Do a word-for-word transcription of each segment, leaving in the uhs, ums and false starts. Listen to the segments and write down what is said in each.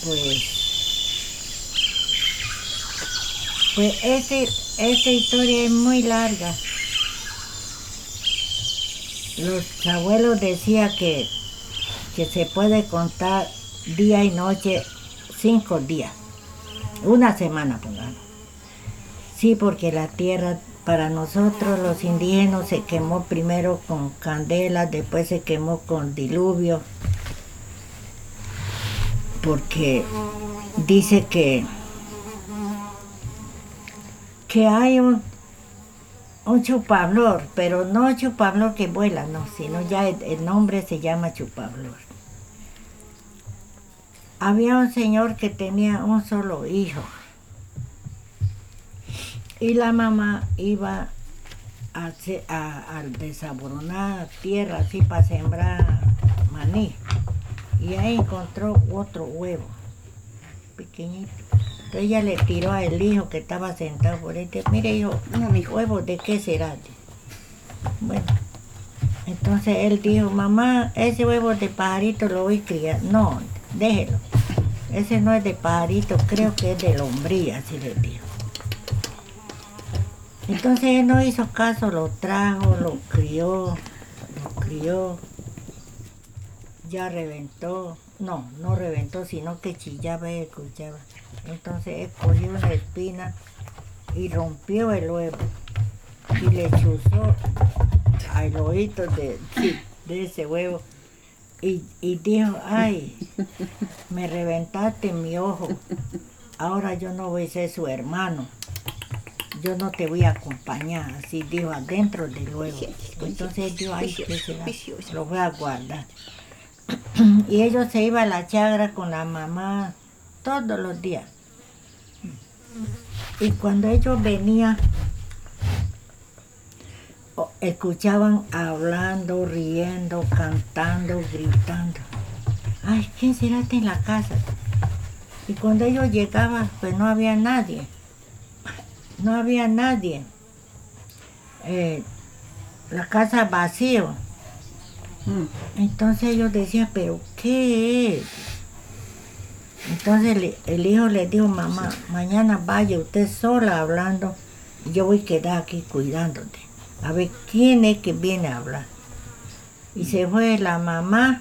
Pues, pues este, esta historia es muy larga. Los abuelos decían que, que se puede contar día y noche cinco días, una semana pongamos. Sí, porque la tierra para nosotros los indígenas se quemó primero con candela, después se quemó con diluvio, porque dice que, que hay un, un chupablor, pero no chupablor que vuela, no, sino ya el, el nombre se llama chupablor. Había un señor que tenía un solo hijo y la mamá iba a, a, a desabronar tierra así para sembrar maní. Y ahí encontró otro huevo, pequeñito. Entonces ella le tiró al hijo que estaba sentado por ahí. Mire, hijo, no, mi huevo, ¿de qué será? Bueno, entonces él dijo, mamá, ese huevo de pajarito lo voy a criar. No, déjelo. Ese no es de pajarito, creo que es de lombriz, así le dijo. Entonces él no hizo caso, lo trajo, lo crió, lo crió. Ya reventó, no, no reventó, sino que chillaba y escuchaba. Entonces él cogió una espina y rompió el huevo y le chuzó al ojito de, de ese huevo y, y dijo, ay, me reventaste mi ojo, ahora yo no voy a ser su hermano, yo no te voy a acompañar, así dijo adentro del huevo. Entonces él dijo, ay, ¿qué será? Lo voy a guardar. Y ellos se iban a la chagra con la mamá todos los días. Y cuando ellos venían, escuchaban hablando, riendo, cantando, gritando. Ay, ¿quién será este en la casa? Y cuando ellos llegaban, pues no había nadie. No había nadie. Eh, la casa vacía. Entonces ellos decían, ¿pero qué es? Entonces el, el hijo le dijo, mamá, mañana vaya usted sola hablando, y yo voy a quedar aquí cuidándote, a ver quién es que viene a hablar. Y se fue la mamá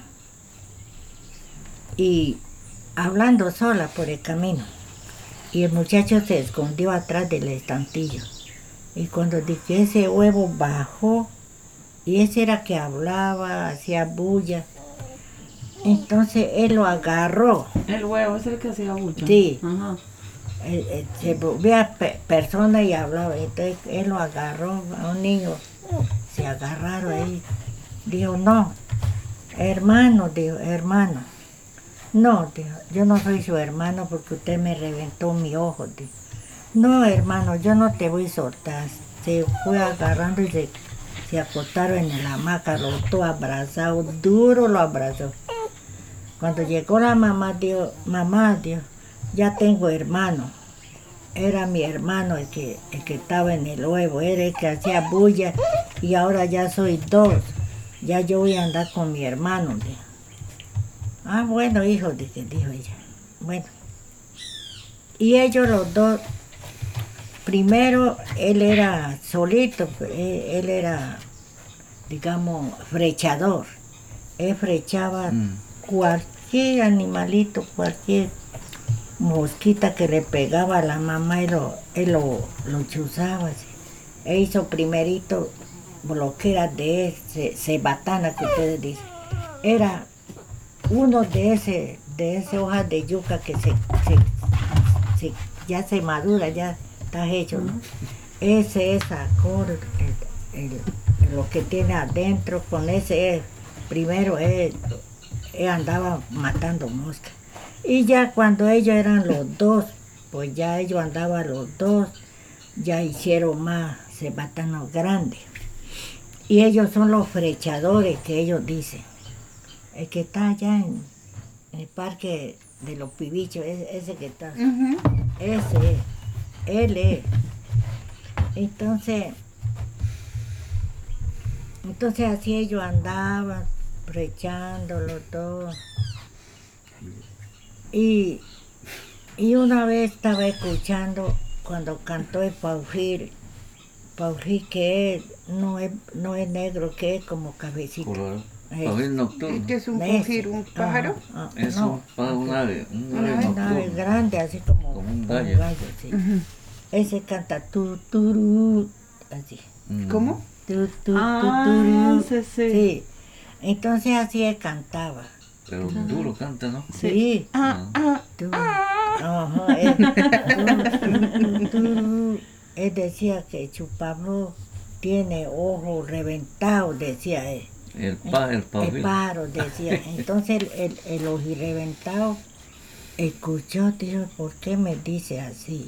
y hablando sola por el camino. Y el muchacho se escondió atrás del estantillo. Y cuando dije, ese huevo bajó, y ese era que hablaba, hacía bulla. Entonces él lo agarró. El huevo es el que hacía bulla. Sí. Ajá. Él, él, se volvía pe persona y hablaba. Entonces él lo agarró a un niño. Se agarraron ahí. Dijo, no, hermano, dijo, hermano. No, dijo, yo no soy su hermano porque usted me reventó mi ojo. Dijo. No, hermano, yo no te voy a soltar. Se fue agarrando y se... se acostaron en la hamaca, los dos abrazados, duro lo abrazó. Cuando llegó la mamá, dijo, mamá, dijo, ya tengo hermano. Era mi hermano el que, el que estaba en el huevo, era el que hacía bulla y ahora ya soy dos. Ya yo voy a andar con mi hermano, dijo. Ah, bueno, hijo, dijo ella. Bueno. Y ellos los dos, primero él era solito, él, él era, digamos, flechador. Él flechaba mm. cualquier animalito, cualquier mosquita que le pegaba a la mamá, él lo, él lo, lo chuzaba. Así. Él hizo primerito lo que era de ese, cebatana que ustedes dicen. Era uno de ese, de ese hojas de yuca que se, se, se, ya se madura, ya está hecho, ¿no? Ese es sacó el, el, lo que tiene adentro, con ese primero él, él andaba matando moscas. Y ya cuando ellos eran los dos, pues ya ellos andaban los dos, ya hicieron más cebatanos grandes. Y ellos son los flechadores que ellos dicen. El que está allá en, en el parque de los pibichos, ese, ese que está, uh-huh. Ese es, él es. Entonces, entonces así ellos andaban, flechándolo todo. Y, y una vez estaba escuchando cuando cantó el Paujil, Paujil que es, no, es, no es negro, que es como cabecito. Colorado. Es- Paujil nocturno. ¿Y qué es un ese. paujil? ¿Un pájaro? Ajá, ah, Es no, un, pa- un ave, un Una ave ave. una ave nocturno. grande, así como, Como un como gallo. sí. Ujú. Ese canta tu, turu, así. Mm. ¿Cómo? Tu, tu, Ah, tu, turu. sí, sí. Sí. Entonces así él cantaba. Pero duro canta, ¿no? Sí. Ah, ah, Tu, ajá, él, tu, tu, tu, él decía que Chupamú tiene ojos reventados, decía él. El pa, el El Paujil. pájaro decía. Entonces el, el, el ojirreventado escuchó, dijo, ¿por qué me dice así?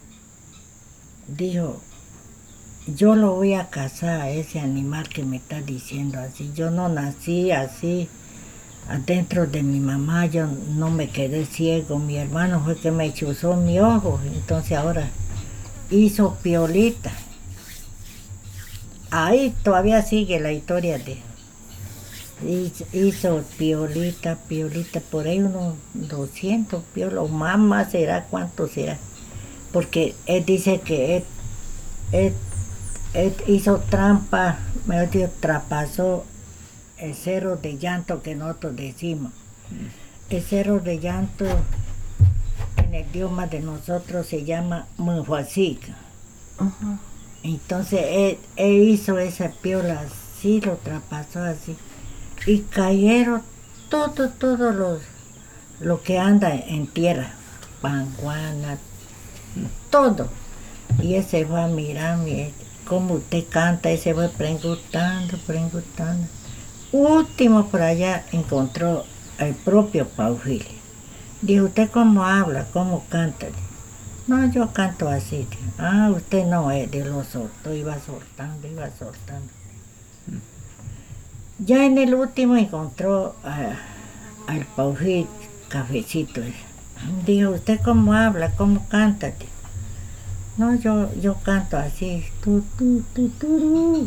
Dijo, yo lo voy a cazar a ese animal que me está diciendo así. Yo no nací así. Adentro de mi mamá yo no me quedé ciego. Mi hermano fue que me chuzó mi ojo. Entonces ahora hizo piolita. Ahí todavía sigue la historia de hizo, hizo piolita, piolita, por ahí unos doscientos piolos, más, más será, cuánto será. Porque él dice que él, él, él hizo trampa, mejor dicho, traspasó el cerro de llanto que nosotros decimos. El cerro de llanto en el idioma de nosotros se llama Munhuasic. ajá. Entonces él, él hizo esa piola así, lo traspasó así. Y cayeron todos, todos los, lo que anda en tierra, panguana, todo. Y él se fue a mirar, mire, cómo usted canta, y se fue preguntando, preguntando. Último por allá encontró al propio Paujil. Dijo, ¿usted cómo habla, cómo canta? No, yo canto así. Ah, usted no es de los soltó, iba soltando, iba soltando. Ya en el último encontró a, al Paujil cafecito. Dijo, ¿usted cómo habla, cómo canta? No, yo, yo canto así. Tu, tu, tu, tu.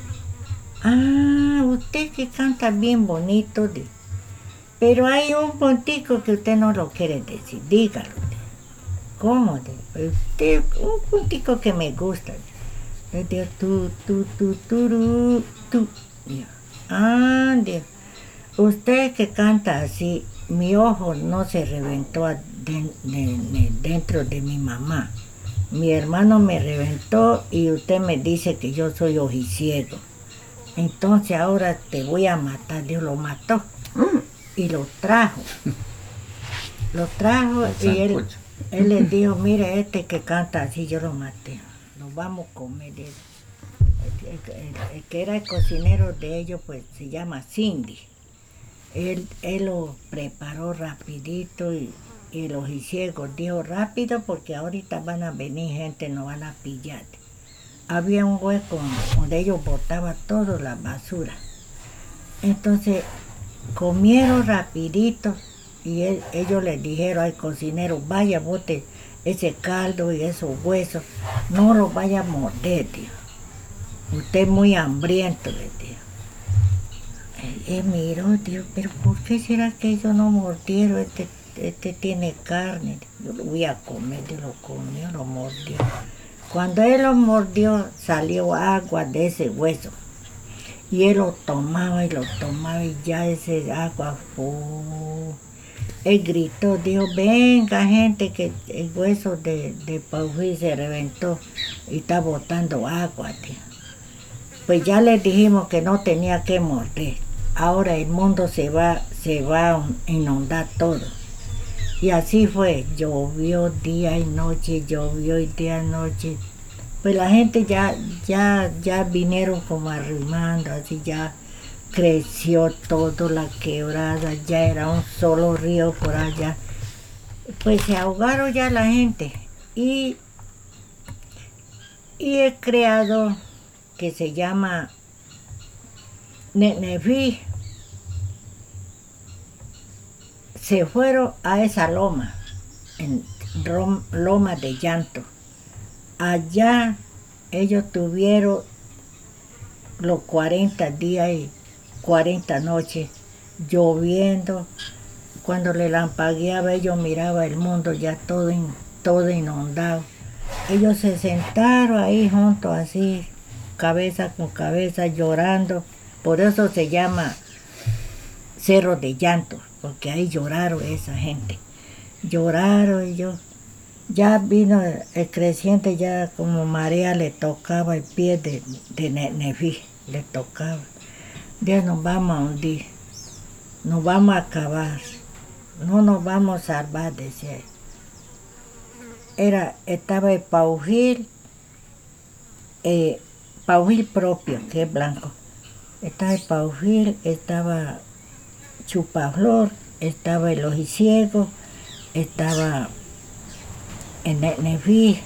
Ah, usted que canta bien bonito. Dijo. Pero hay un puntico que usted no lo quiere decir, dígalo. ¿Cómo? Usted, un puntico que me gusta. Le digo, tu, tu, tu, tu, tu. Ah, Dios. Usted que canta así, mi ojo no se reventó de, de, de, dentro de mi mamá. Mi hermano me reventó y usted me dice que yo soy ojiciego. Entonces ahora te voy a matar. Dios lo mató y lo trajo. Lo trajo y él, él le dijo, mire, este que canta así, yo lo maté. Lo vamos a comer. El, el, el, el que era el cocinero de ellos, pues se llama Cindy. Él, él lo preparó rapidito y, y el ojiciego dijo rápido porque ahorita van a venir gente, no van a pillar. Había un hueco donde ellos botaban toda la basura. Entonces comieron rapidito y él, ellos le dijeron al cocinero, vaya, bote ese caldo y esos huesos, no los vaya a morder, tío. Usted es muy hambriento, le dijo. Él, él miró, tío, pero ¿por qué será que ellos no mordieron? Este, este tiene carne. Yo lo voy a comer, y lo comió, lo mordió. Cuando él lo mordió, salió agua de ese hueso. Y él lo tomaba y lo tomaba y ya ese agua fue. Él gritó, dijo, venga gente, que el hueso de, de Paujil se reventó y está botando agua, tío. Pues ya les dijimos que no tenía que morder. Ahora el mundo se va, se va a inundar todo. Y así fue, llovió día y noche, llovió y día y noche. Pues la gente ya, ya, ya vinieron como arrimando, así ya creció todo, la quebrada, ya era un solo río por allá. Pues se ahogaron ya la gente. Y, y el creador, que se llama Neneví, se fueron a esa loma, en Rom, loma de llanto. Allá ellos tuvieron los cuarenta días y cuarenta noches lloviendo, cuando le lampagueaba, ellos miraba el mundo ya todo, in, todo inundado. Ellos se sentaron ahí juntos así, cabeza con cabeza, llorando. Por eso se llama Cerro de Llanto, porque ahí lloraron esa gente. Lloraron y yo. Ya vino el creciente, ya como María le tocaba el pie de, de Neneví, le tocaba. Dios, nos vamos a hundir, nos vamos a acabar, no nos vamos a salvar, decía él. Era, estaba el Paujil, eh, Paujil propio, que es blanco. Estaba el Paujil, estaba Chupaflor, estaba el Ojiciego, estaba en Neneví.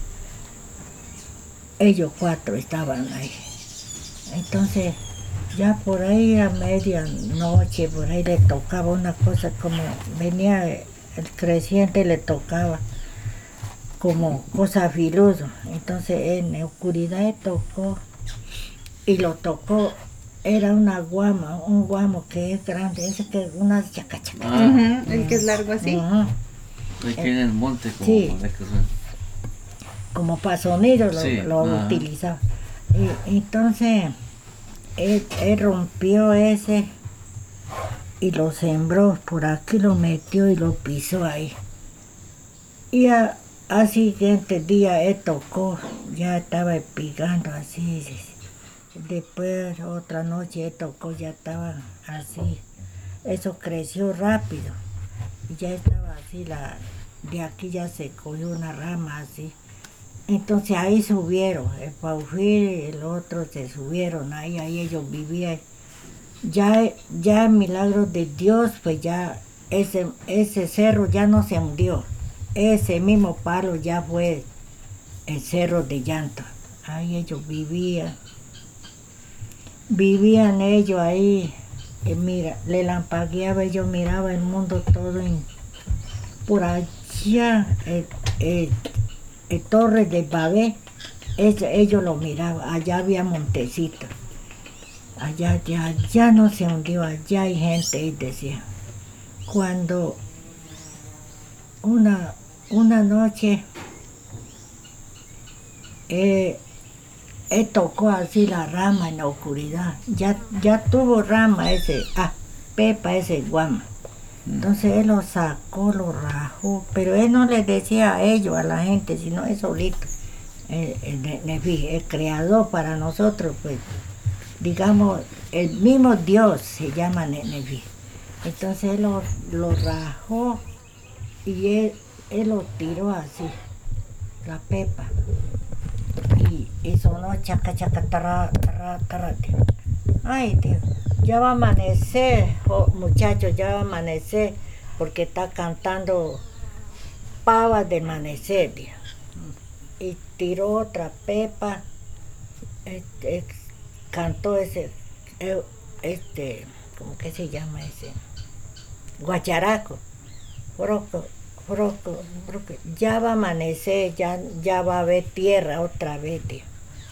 Ellos cuatro estaban ahí. Entonces, ya por ahí a medianoche, por ahí le tocaba una cosa como, venía el creciente, le tocaba como cosa filudo. Entonces en la oscuridad él tocó, y lo tocó, era una guama, un guamo que es grande, ese que es una chaca chaca. Ah, Ujú, el que es largo así. Ujú. es que en el monte como Sí. es que suena. Como para sonido lo, Sí, lo ajá. utilizaba. Y entonces él, él rompió ese y lo sembró, por aquí lo metió y lo pisó ahí. Y a- al siguiente día él tocó, ya estaba picando así. Después otra noche él tocó, ya estaba así. Eso creció rápido. Y ya estaba así, la, de aquí ya se cogió una rama así. Entonces ahí subieron, el Paujil y el otro se subieron, ahí, ahí ellos vivían. Ya, ya milagros de Dios, pues ya ese, ese cerro ya no se hundió. Ese mismo palo ya fue el Cerro de Llanto. Ahí ellos vivían. Vivían ellos ahí. Y mira, le lampagueaba, ellos miraban el mundo todo en, por allá, el, el, el Torre de Babé, eso, ellos lo miraban, allá había montecito. Allá, ya, ya no se hundió, allá hay gente, y decía. Cuando una, una noche eh, él tocó así la rama en la oscuridad, ya, ya tuvo rama ese, ah, pepa ese guama. Entonces él lo sacó, lo rajó, pero él no les decía a ellos, a la gente, sino él solito. El, el, el, el creador para nosotros, pues, digamos, el mismo Dios se llama Neneví. Entonces él lo, lo rajó y él, él lo tiró así, la pepa. Y, y sonó chaca, chaca, tarra, tarra, tarra. Ay, Dios, ya va a amanecer, oh, muchachos, ya va a amanecer, porque está cantando pavas de amanecer, Dios. Y tiró otra pepa, este, cantó ese, este, ¿cómo que se llama ese? Guacharaco, froco, froco, froco. Ya va a amanecer, ya, ya va a haber tierra otra vez, Dios.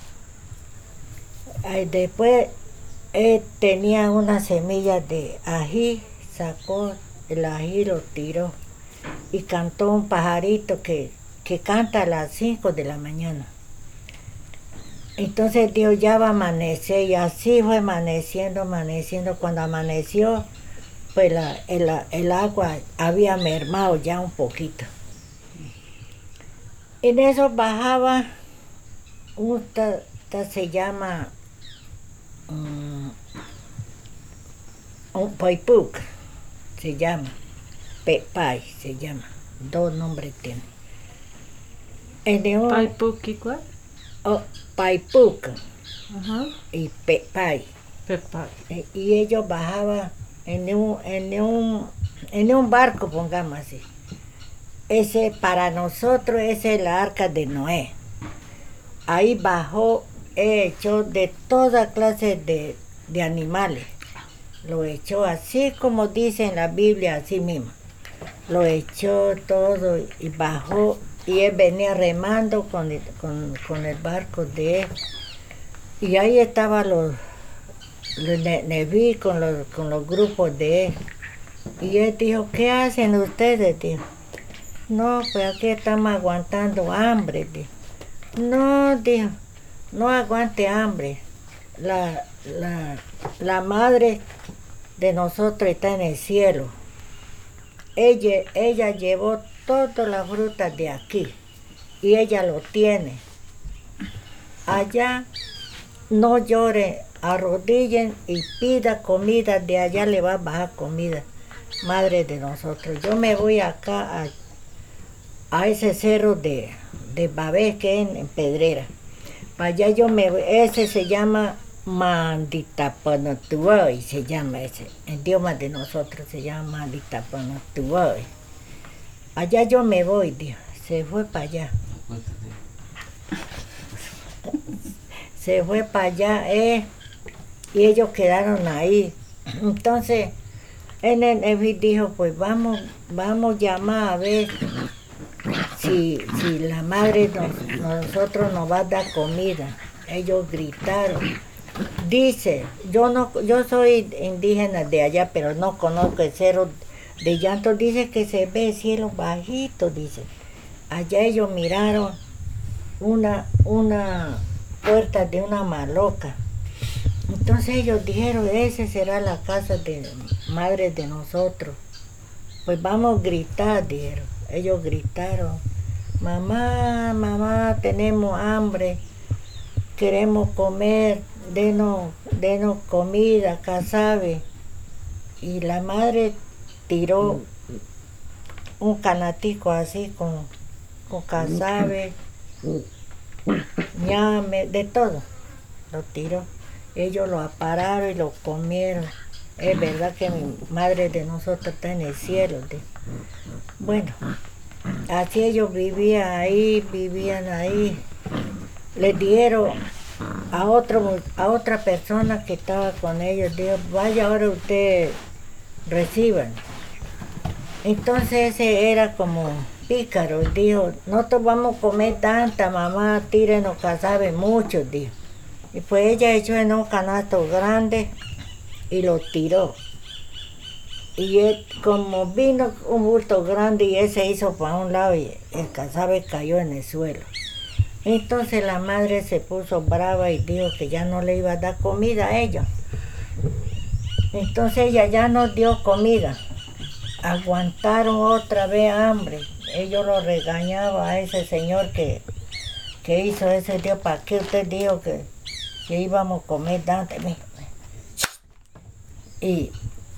Ay, después él tenía unas semillas de ají, sacó el ají, lo tiró y cantó un pajarito que, que canta a las cinco de la mañana. Entonces Dios ya va a amanecer y así fue amaneciendo, amaneciendo. Cuando amaneció, pues la, el, el agua había mermado ya un poquito. En eso bajaba, un, ta, ta se llama um, un Paipuc, se llama, Pepay se llama, dos nombres tiene. El de un, ¿Paipuc y cuál? oh, Paipuc Ajá. y Pepay. Pepa. Y ellos bajaban en un, en un, en un barco, pongamos así. Ese, para nosotros, ese es la arca de Noé. Ahí bajó, echó de toda clase de, de animales. Lo echó así como dice en la Biblia, así mismo. Lo echó todo y bajó. Y él venía remando con el, con, con el barco de él. Y ahí estaban los, los Neneví con los, con los grupos de él. Y él dijo, ¿qué hacen ustedes? Dijo, no, pues aquí estamos aguantando hambre. Dijo, no, dijo, no aguante hambre. La, la, la madre de nosotros está en el cielo. Ella, ella llevó todas las frutas de aquí y ella lo tiene. Allá no llore, arrodillen y pida comida, de allá le va a bajar comida, madre de nosotros. Yo me voy acá a, a ese cerro de, de Babé que es en, en Pedrera. Para allá yo me voy, ese se llama Manditapanatuay, se llama ese, en idioma de nosotros se llama Manditapanatuay. Allá yo me voy, Dios, se fue para allá. Se fue para allá, eh, y ellos quedaron ahí. Entonces, en el, él dijo, pues vamos, vamos a llamar a ver si, si la madre nos, nosotros nos va a dar comida. Ellos gritaron. Dice, yo no, yo soy indígena de allá, pero no conozco el cerro de Llanto. Dice que se ve el cielo bajito, dice. Allá ellos miraron una, una puerta de una maloca. Entonces ellos dijeron, esa será la casa de madre de nosotros. Pues vamos a gritar, dijeron. Ellos gritaron, mamá, mamá, tenemos hambre, queremos comer, denos, denos comida, casabe. Y la madre tiró un canatico así con, con casabe, ñame, de todo, lo tiró. Ellos lo apararon y lo comieron. Es verdad que mi madre de nosotros está en el cielo. De... Bueno, así ellos vivían ahí, vivían ahí. Les dieron a, otro, a otra persona que estaba con ellos, dijo, vaya ahora usted reciban. Entonces ese era como pícaro, dijo, nosotros vamos a comer tanta, mamá, tírenos casabe mucho, dijo. Y pues ella echó en un canasto grande y lo tiró. Y él, como vino un bulto grande y él se hizo para un lado y el casabe cayó en el suelo. Entonces la madre se puso brava y dijo que ya no le iba a dar comida a ellos. Entonces ella ya nos dio comida. Aguantaron otra vez hambre. Ellos lo regañaban a ese señor que, que hizo ese día. ¿Para qué usted dijo que, que íbamos a comer tanto? Y,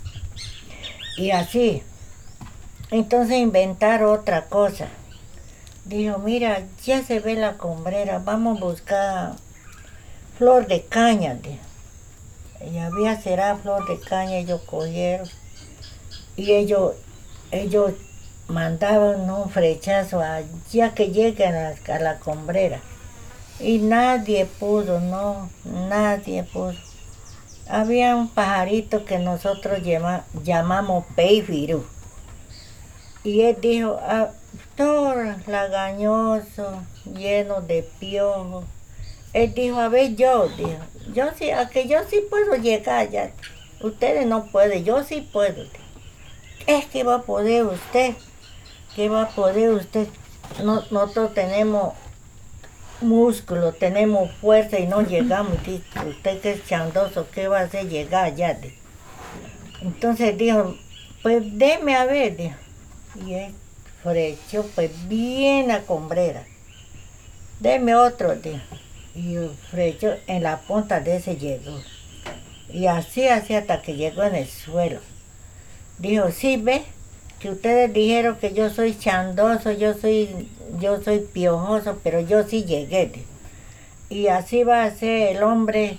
y así. Entonces inventaron otra cosa. Dijo, mira, ya se ve la cumbrera, vamos a buscar flor de caña. Dijo. Y había será flor de caña, ellos cogieron. Y ellos, ellos mandaban un flechazo allá que lleguen a, a la cumbrera. Y nadie pudo, no, nadie pudo. Había un pajarito que nosotros llama, llamamos peifiru. Y él dijo, ah, todo lagañoso, lleno de piojos. Él dijo, a ver, yo, dijo, yo sí, a que yo sí puedo llegar allá. Ustedes no pueden, yo sí puedo. Dijo. Es que va a poder usted, que va a poder usted. No, nosotros tenemos músculo, tenemos fuerza y no llegamos. Dijo, usted que es chandoso, ¿qué va a hacer llegar allá? Dijo. Entonces dijo, pues déme a ver, dijo. Y él frechó pues bien a cumbrera. Deme otro, dijo. Y frechó en la punta de ese llegó. Y así, así hasta que llegó en el suelo. Dijo, sí, ve, que ustedes dijeron que yo soy chandoso, yo soy, yo soy piojoso, pero yo sí llegué. Dijo. Y así va a ser el hombre,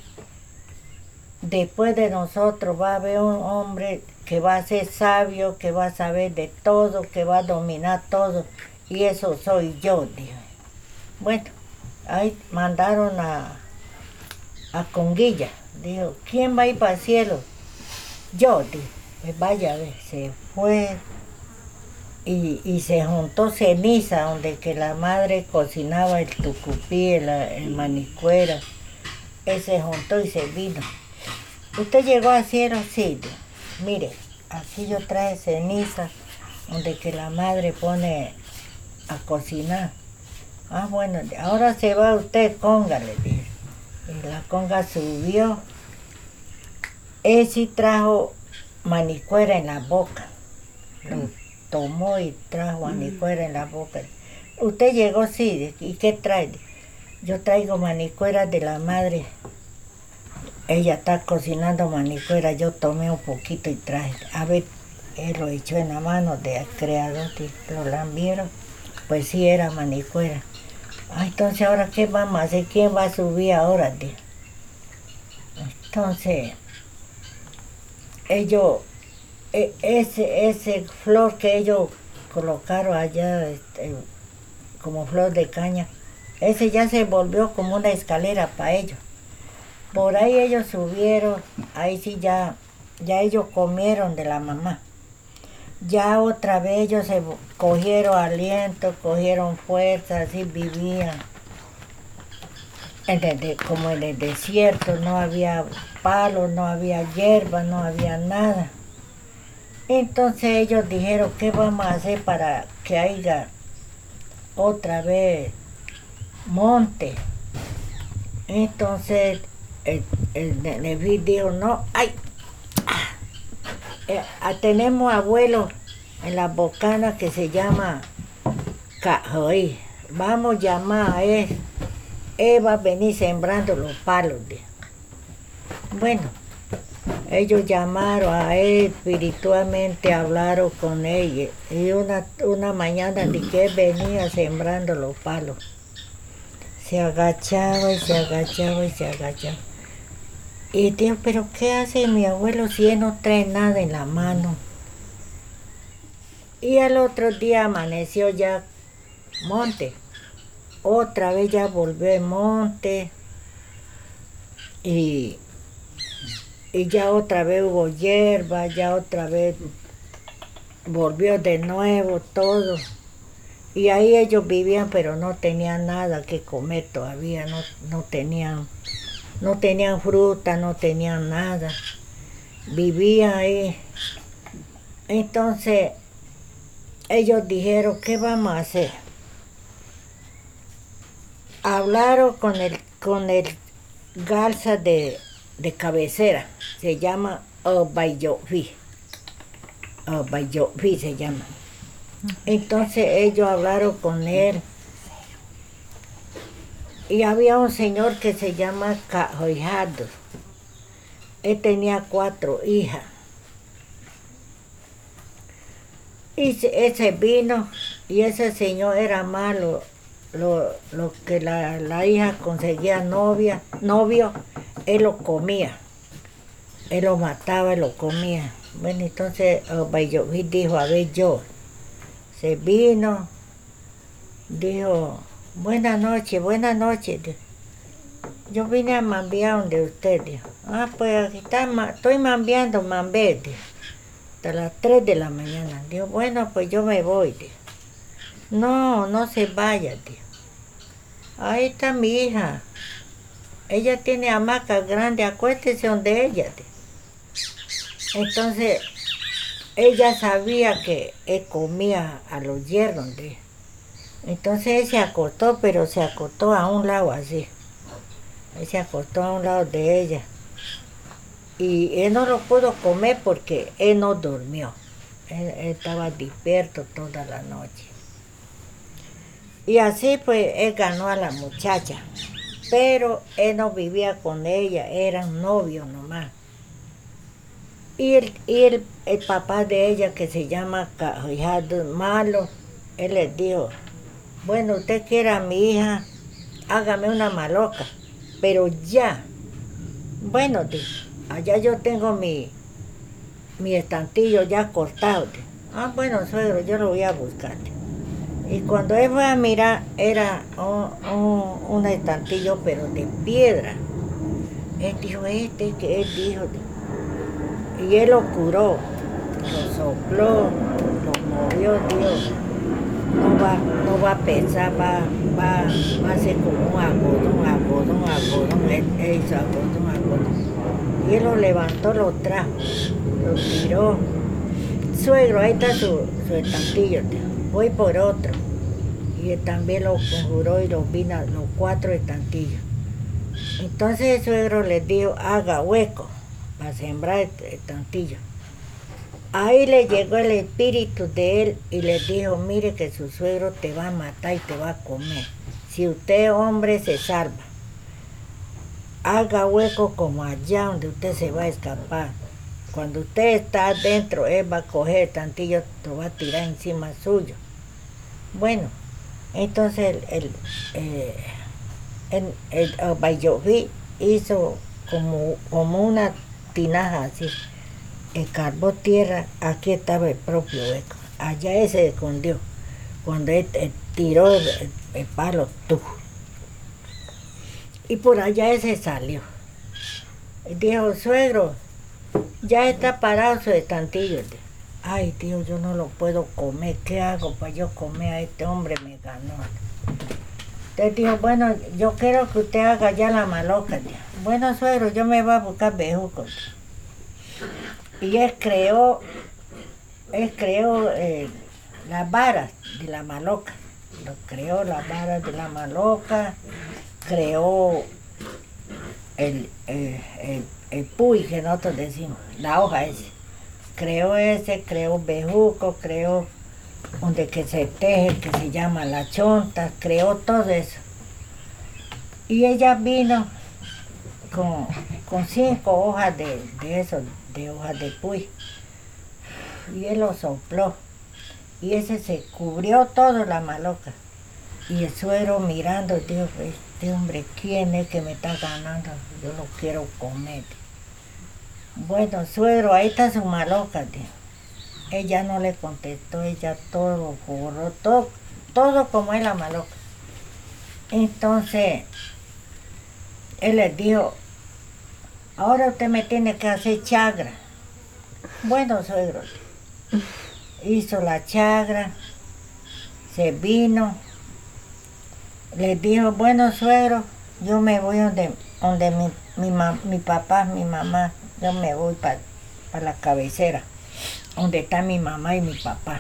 después de nosotros va a haber un hombre que va a ser sabio, que va a saber de todo, que va a dominar todo. Y eso soy yo, dijo. Bueno, ahí mandaron a, a Conguilla. Dijo, ¿quién va a ir para el cielo? Yo, dijo. Pues vaya a ver, se fue y, y se juntó ceniza donde que la madre cocinaba el tucupí, el, el manicuera. Él se juntó y se vino. ¿Usted llegó al cielo? Sí, dijo. Mire, aquí yo traje ceniza, donde que la madre pone a cocinar. Ah, bueno, ahora se va usted, conga, le dije. Y la conga subió. Él sí trajo manicuera en la boca. Lo tomó y trajo manicuera en la boca. Usted llegó, sí, ¿y qué trae? Yo traigo manicuera de la madre. Ella está cocinando manicuera, yo tomé un poquito y traje. A ver, él lo echó en la mano del creador, lo lambieron. Pues sí, era manicuera. Ah, entonces, ¿ahora qué vamos a hacer? ¿Quién va a subir ahora, tío? Entonces, ellos, e- ese, ese flor que ellos colocaron allá, este, como flor de caña, ese ya se volvió como una escalera para ellos. Por ahí ellos subieron, ahí sí ya, ya ellos comieron de la mamá. Ya otra vez ellos se cogieron aliento, cogieron fuerza, así vivían. En el de- como en el desierto, no había palos, no había hierba, no había nada. Entonces ellos dijeron, ¿qué vamos a hacer para que haya otra vez monte? Entonces el, el Leví dijo, no, ay, eh, ah, tenemos abuelo en la bocana que se llama Cajoy. Vamos a llamar a él. Él va a venir sembrando los palos. De. Bueno, ellos llamaron a él espiritualmente, hablaron con él. Y una, una mañana de que él venía sembrando los palos. Se agachaba y se agachaba y se agachaba. Y dijo, pero ¿qué hace mi abuelo si él no trae nada en la mano? Y al otro día amaneció ya monte. Otra vez ya volvió el monte. Y, y ya otra vez hubo hierba, ya otra vez volvió de nuevo todo. Y ahí ellos vivían, pero no tenían nada que comer todavía, no, no tenían... No tenían fruta, no tenían nada. Vivían ahí. Entonces, ellos dijeron, ¿qué vamos a hacer? Hablaron con el, con el garza de, de cabecera. Se llama Obayofi. Obayofi se llama. Entonces, ellos hablaron con él. Y había un señor que se llama Cajoyado. Él tenía cuatro hijas. Y se- ese vino, y ese señor era malo. Lo, lo que la, la hija conseguía novia, novio, él lo comía. Él lo mataba y lo comía. Bueno, entonces Bayoví dijo, a ver yo. Se vino, dijo, buenas noches, buenas noches. Dijo. Yo vine a mambear donde usted, dijo. Ah, pues aquí está, ma- estoy mambeando, mambé, dijo. Hasta las tres de la mañana. Dijo, bueno, pues yo me voy, dijo. No, no se vaya, dijo. Ahí está mi hija. Ella tiene hamaca grande, acuéstese donde ella, dijo. Entonces, ella sabía que él comía a los yernos, dijo. Entonces él se acostó, pero se acostó a un lado así. Él se acostó a un lado de ella. Y él no lo pudo comer porque él no durmió. Él, él estaba despierto toda la noche. Y así pues él ganó a la muchacha. Pero él no vivía con ella, eran novios nomás. Y el, y el, el papá de ella, que se llama Cajado Malo, él les dijo, bueno, usted quiere a mi hija, hágame una maloca, pero ya. Bueno, dijo, allá yo tengo mi, mi estantillo ya cortado. Dijo. Ah, bueno, suegro, yo lo voy a buscar. Dijo. Y cuando él fue a mirar, era un, un, un estantillo, pero de piedra. Él dijo, este que él dijo. Dijo. Y él lo curó, lo sopló, lo movió, Dios. No va, no va a pesar, va, va, va a ser como un algodón, algodón, algodón, él, él hizo algodón, algodón. Y él lo levantó, lo trajo, lo tiró suegro, ahí está su, su estantillo, tío. Voy por otro. Y él también lo conjuró y los vino los cuatro estantillos. Entonces el suegro les dijo, haga hueco para sembrar estantillos. Ahí le llegó el espíritu de él y le dijo, mire que su suegro te va a matar y te va a comer. Si usted hombre se salva, haga hueco como allá donde usted se va a escapar. Cuando usted está adentro, él va a coger el tantillo, lo va a tirar encima suyo. Bueno, entonces el, el, eh, el, el, el Bayoví hizo como, como una tinaja así. Escarbó tierra, aquí estaba el propio hueco. Allá él se escondió. Cuando él, él tiró el, el, el palo, ¡tú! Y por allá él se salió. Y dijo, suegro, ya está parado su estantillo. Ay, tío, yo no lo puedo comer. ¿Qué hago para yo comer a este hombre? Me ganó. Entonces dijo, bueno, yo quiero que usted haga ya la maloca, tío. Bueno, suegro, yo me voy a buscar bejucos. Y él creó, él creó eh, las varas de la maloca. Lo creó las varas de la maloca, creó el, eh, el, el puy que nosotros decimos, la hoja ese. Creó ese, creó bejuco, creó donde que se teje, que se llama la chonta, creó todo eso. Y ella vino con, con cinco hojas de, de eso, de hojas de puy. Y él lo sopló. Y ese se cubrió todo la maloca. Y el suegro mirando, dijo, este hombre, ¿quién es que me está ganando? Yo lo quiero comer. Bueno, suegro, ahí está su maloca, tío. Ella no le contestó, ella todo lo juró, todo, todo como es la maloca. Entonces, él les dijo, ahora usted me tiene que hacer chagra. Bueno, suegro, hizo la chagra, se vino, les dijo, bueno, suegro, yo me voy donde, donde mi, mi, mi papá, mi mamá, yo me voy para pa la cabecera, donde está mi mamá y mi papá.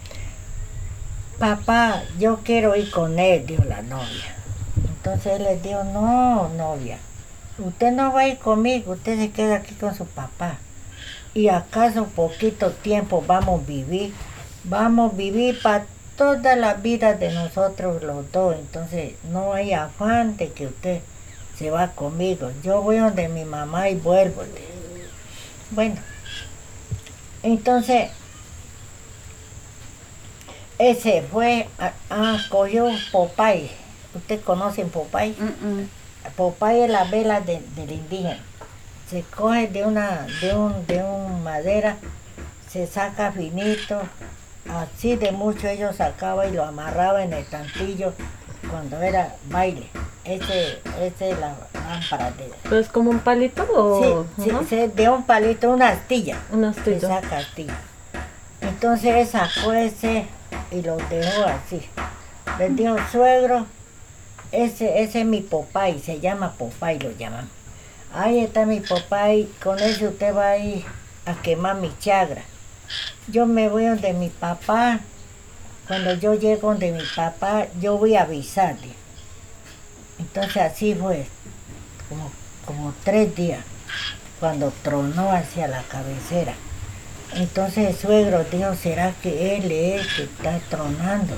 Papá, yo quiero ir con él, dijo la novia. Entonces él les dijo, no, novia, usted no va a ir conmigo, usted se queda aquí con su papá. Y acaso poquito tiempo vamos a vivir, vamos a vivir para toda la vida de nosotros los dos. Entonces no hay afán de que usted se va conmigo. Yo voy donde mi mamá y vuelvo. Bueno, entonces él se fue, a, a, cogió un Popeye. ¿Usted conoce Popeye? Mm-mm. Popeye es la vela de, del indígena. Se coge de una, de un, de un madera, se saca finito, así de mucho ellos sacaban y lo amarraban en el tantillo cuando era baile. Ese, ese es la lámpara de... ¿Pero es como un palito o...? Sí, Ajá. sí, sí, de un palito, una astilla. Una Se astilla. saca astilla. Entonces él sacó ese y lo dejó así. Les dijo, suegro, ese, ese es mi Popeye, se llama Popeye, lo llaman. Ahí está mi Popeye, con eso usted va a ir a quemar mi chagra. Yo me voy donde mi papá, cuando yo llego donde mi papá, yo voy a avisarle. Entonces así fue, como, como tres días, cuando tronó hacia la cabecera. Entonces el suegro dijo, ¿será que él es el que está tronando?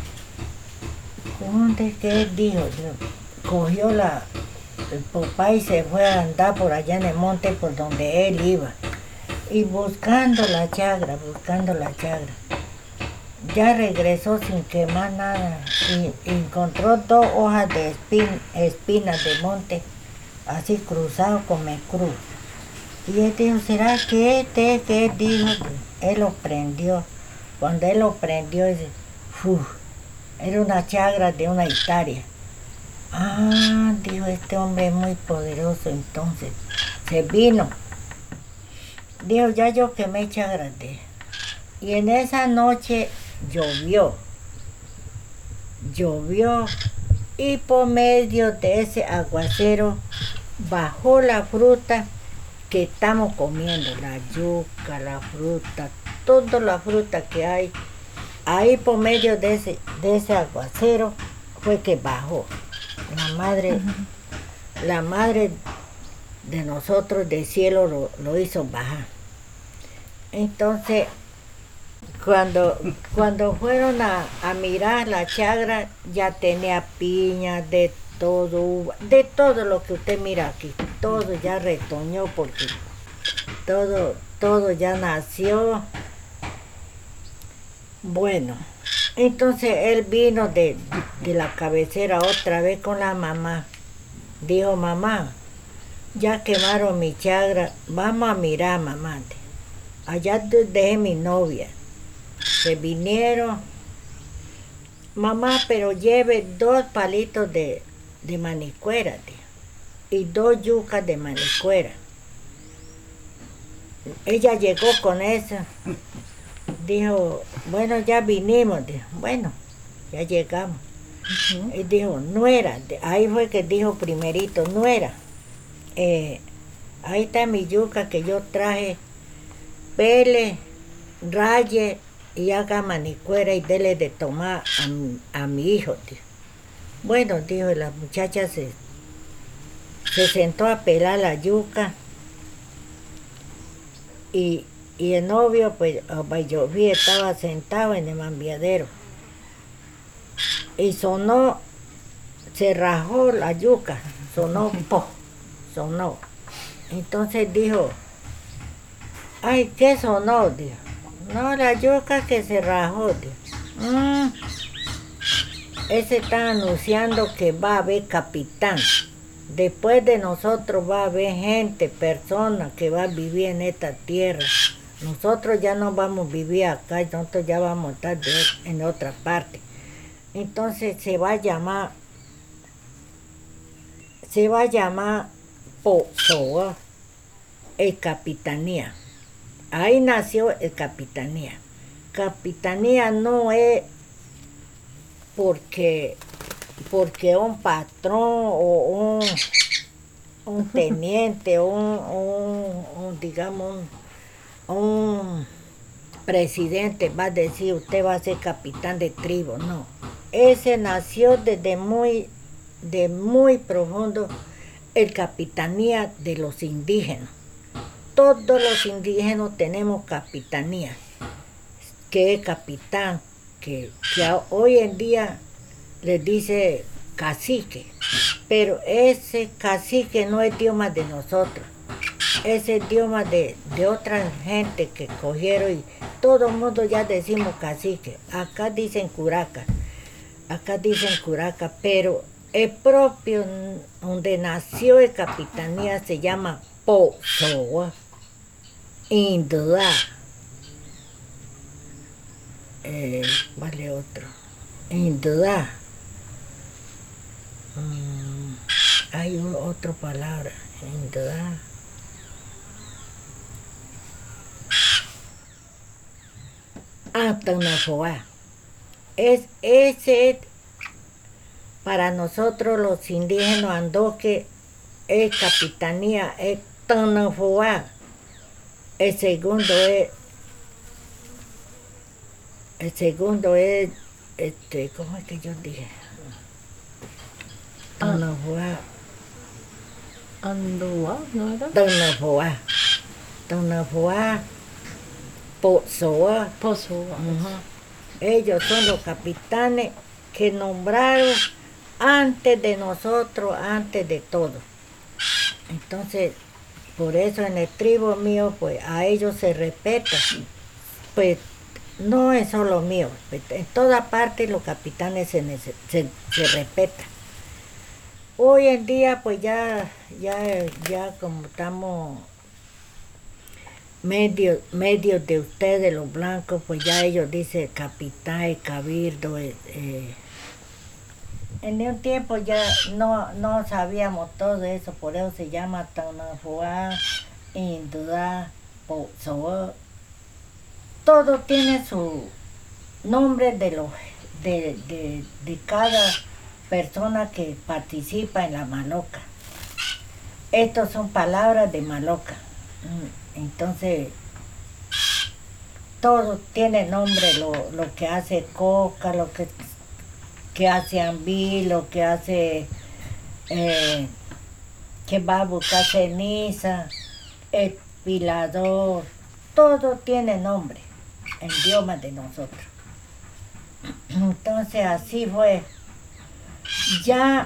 ¿Dónde es que él dijo? Dijo, cogió la... El papá y se fue a andar por allá en el monte por donde él iba. Y buscando la chagra, buscando la chagra. Ya regresó sin quemar nada. Y encontró dos hojas de espin, espinas de monte, así cruzado con el cruz. Y él dijo, ¿será que este es que él dijo? Él lo prendió. Cuando él lo prendió, dice, ¡fu! Era una chagra de una hectárea. Ah, dijo, este hombre es muy poderoso. Entonces se vino. Dijo, ya yo quemé chagras de él. Y en esa noche llovió. Llovió y por medio de ese aguacero bajó la fruta que estamos comiendo, la yuca, la fruta, toda la fruta que hay. Ahí por medio de ese, de ese aguacero fue que bajó. La madre, uh-huh. la madre de nosotros del cielo lo, lo hizo bajar. Entonces, cuando, cuando fueron a, a mirar la chagra, ya tenía piña, de todo, uva, de todo lo que usted mira aquí, todo ya retoñó porque todo, todo ya nació. Bueno, entonces él vino de, de la cabecera otra vez con la mamá. Dijo, mamá, ya quemaron mi chagra, vamos a mirar, mamá. Allá dejé mi novia. Se vinieron. Mamá, pero lleve dos palitos de, de manicuera, tío, y dos yucas de manicuera. Ella llegó con eso. Dijo, bueno, ya vinimos. Dijo, bueno, ya llegamos. Uh-huh. Y dijo, nuera, ahí fue que dijo primerito, nuera, eh, ahí está mi yuca que yo traje, pele, raye y haga manicuera y dele de tomar a, a mi hijo, tío. Bueno, dijo, la muchacha se, se sentó a pelar la yuca y, y el novio, pues, yo vi, estaba sentado en el mambiadero y sonó, se rajó la yuca, sonó, po, sonó. Entonces dijo, ay, ¿qué sonó? Dijo, no, la yuca que se rajó. Dijo, mm, ese está anunciando que va a haber capitán. Después de nosotros va a haber gente, personas que va a vivir en esta tierra. Nosotros ya no vamos a vivir acá, nosotros ya vamos a estar de, en otra parte. Entonces se va a llamar, se va a llamar Pozoa, el capitanía. Ahí nació el capitanía. Capitanía no es porque, porque un patrón o un, un teniente o un, un, un, digamos, un, un presidente va a decir usted va a ser capitán de tribu, no. Ese nació desde muy, de muy profundo el capitanía de los indígenas. Todos los indígenas tenemos capitanía, que es capitán, que, que hoy en día les dice cacique, pero ese cacique no es idioma de nosotros, es el idioma de, de otra gente que cogieron y todo el mundo ya decimos cacique. Acá dicen curaca, acá dicen curaca, pero el propio donde nació el capitanía se llama Pozoa. Indudá. Eh, vale otro. Indudá. Mm, hay un, otra palabra. Indudá. Atanafoa. Es ese para nosotros los indígenas andoque es capitanía, es Tanafoa. El segundo es, el segundo es, este, ¿cómo es que yo dije? Tanafoa. Andoa, ¿no era? Tanafoa. Tanafoa. Pozoa. Pozoa. Uh-huh. Ellos son los capitanes que nombraron antes de nosotros, antes de todo. Entonces, por eso en el tribu mío, pues a ellos se respeta. Pues no es solo mío, pues, en toda parte los capitanes se, se, se respetan. Hoy en día, pues ya, ya, ya como estamos medios medio de ustedes, los blancos, pues ya ellos dicen capitán, cabildo. Eh, eh. En un tiempo ya no, no sabíamos todo eso, por eso se llama Tanafoa, Indudá, Pozoa. Todo tiene su nombre de, los, de, de, de cada persona que participa en la maloca. Estas son palabras de maloca. Entonces, todo tiene nombre, lo, lo que hace coca, lo que, que hace ambil, lo que hace eh, que va a buscar ceniza, espilador, todo tiene nombre en idioma de nosotros. Entonces así fue. Ya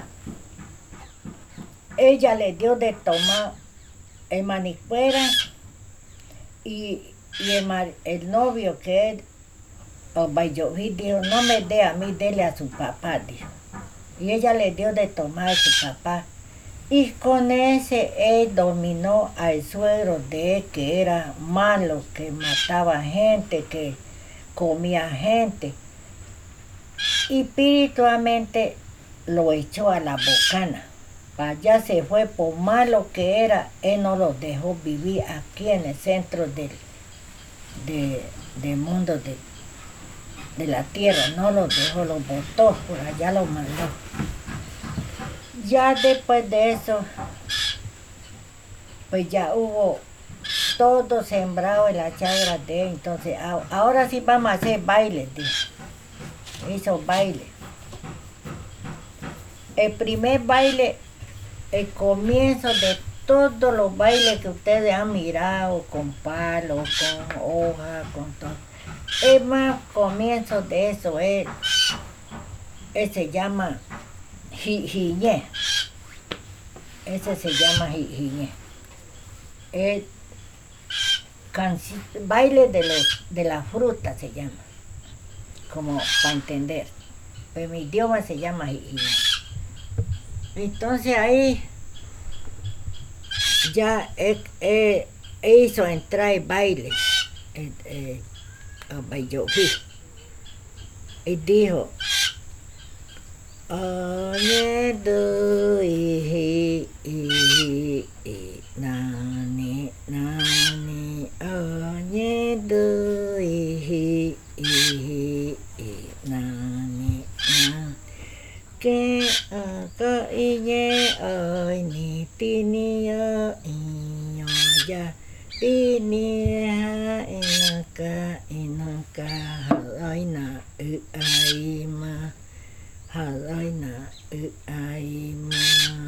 ella le dio de tomar el manicuera y, y el, mar, el novio que es Obayoví dijo, no me dé a mí, dele a su papá, dijo. Y ella le dio de tomar a su papá. Y con ese él dominó al suegro de él, que era malo, que mataba gente, que comía gente. Y espiritualmente lo echó a la bocana. Para allá se fue, por malo que era, él no lo dejó vivir aquí en el centro del, de, del mundo de, de la tierra, no lo dejó, lo botó, por allá lo mandó. Ya después de eso, pues ya hubo todo sembrado en la chagra de él, entonces ahora sí vamos a hacer baile, dijo. Hizo baile. El primer baile, el comienzo de todos los bailes que ustedes han mirado, con palos, con hojas, con todo. El más comienzo de eso es, él se llama Jiñé. Ese se llama Jiñé. El baile de, los, de la fruta se llama, como para entender. Pero mi idioma se llama Jiñé. Entonces ahí ya él, él, él hizo entrar el baile eh, eh, a Bayoví y dijo, oye du i i i nani nani oye du i i i nani nani que acá y hoy ni tinia y ya tinia inaka inaka halaina aima halaina aima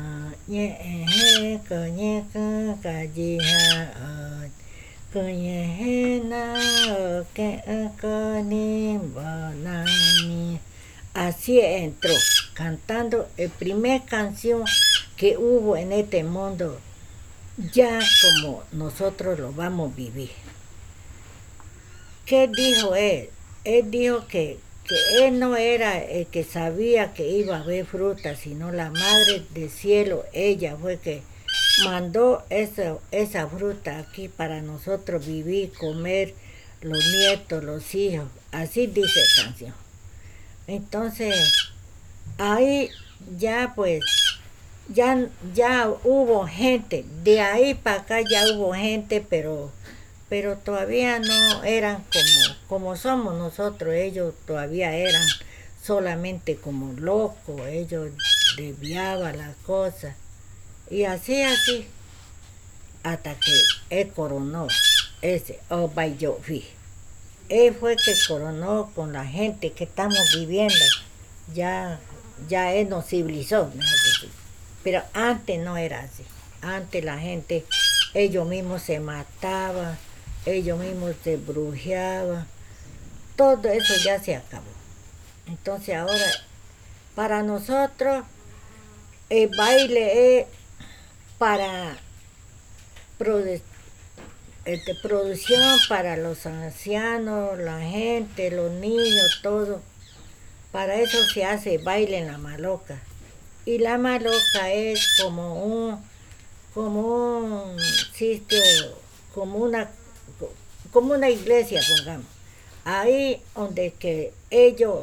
ye ko ye ka kajiha ko ye na que akani banani. Así entró, cantando la primera canción que hubo en este mundo, ya como nosotros lo vamos a vivir. ¿Qué dijo él? Él dijo que, que él no era el que sabía que iba a haber fruta, sino la Madre del Cielo, ella fue que mandó esa, esa fruta aquí para nosotros vivir, comer, los nietos, los hijos. Así dice la canción. Entonces, ahí ya pues, ya, ya hubo gente, de ahí para acá ya hubo gente, pero, pero todavía no eran como, como somos nosotros, ellos todavía eran solamente como locos, ellos desviaban las cosas, y así, así, hasta que él coronó ese Obayoví. Él fue que coronó con la gente que estamos viviendo. Ya, ya él nos civilizó, mejor decir. Pero antes no era así. Antes la gente, ellos mismos se mataban, ellos mismos se brujeaban. Todo eso ya se acabó. Entonces ahora, para nosotros, el baile es para producir. Este, producción para los ancianos, la gente, los niños, todo. Para eso se hace baile en la maloca. Y la maloca es como un, como un sitio, como una, como una iglesia, pongamos. Ahí donde que ellos,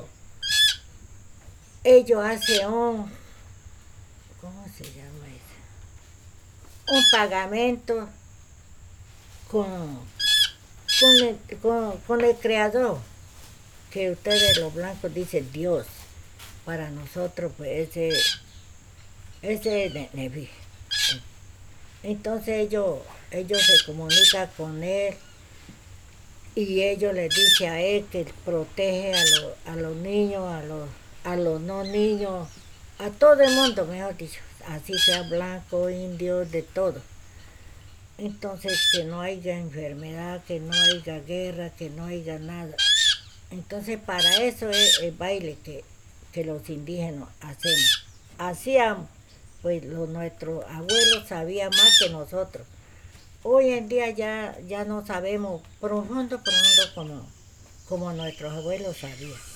ellos hacen un, ¿cómo se llama eso? Un pagamento Con, con, el, con, con el creador, que ustedes los blancos dicen Dios, para nosotros pues ese, ese es Neví. Entonces ellos, ellos se comunican con él y ellos les dicen a él que protege a, lo, a los niños, a los, a los no niños, a todo el mundo, mejor dicho, así sea blanco, indio, de todo. Entonces que no haya enfermedad, que no haya guerra, que no haya nada. Entonces para eso es el baile que, que los indígenas hacemos. Hacíamos, pues los, nuestros abuelos sabían más que nosotros. Hoy en día ya, ya no sabemos profundo, profundo como, como nuestros abuelos sabían.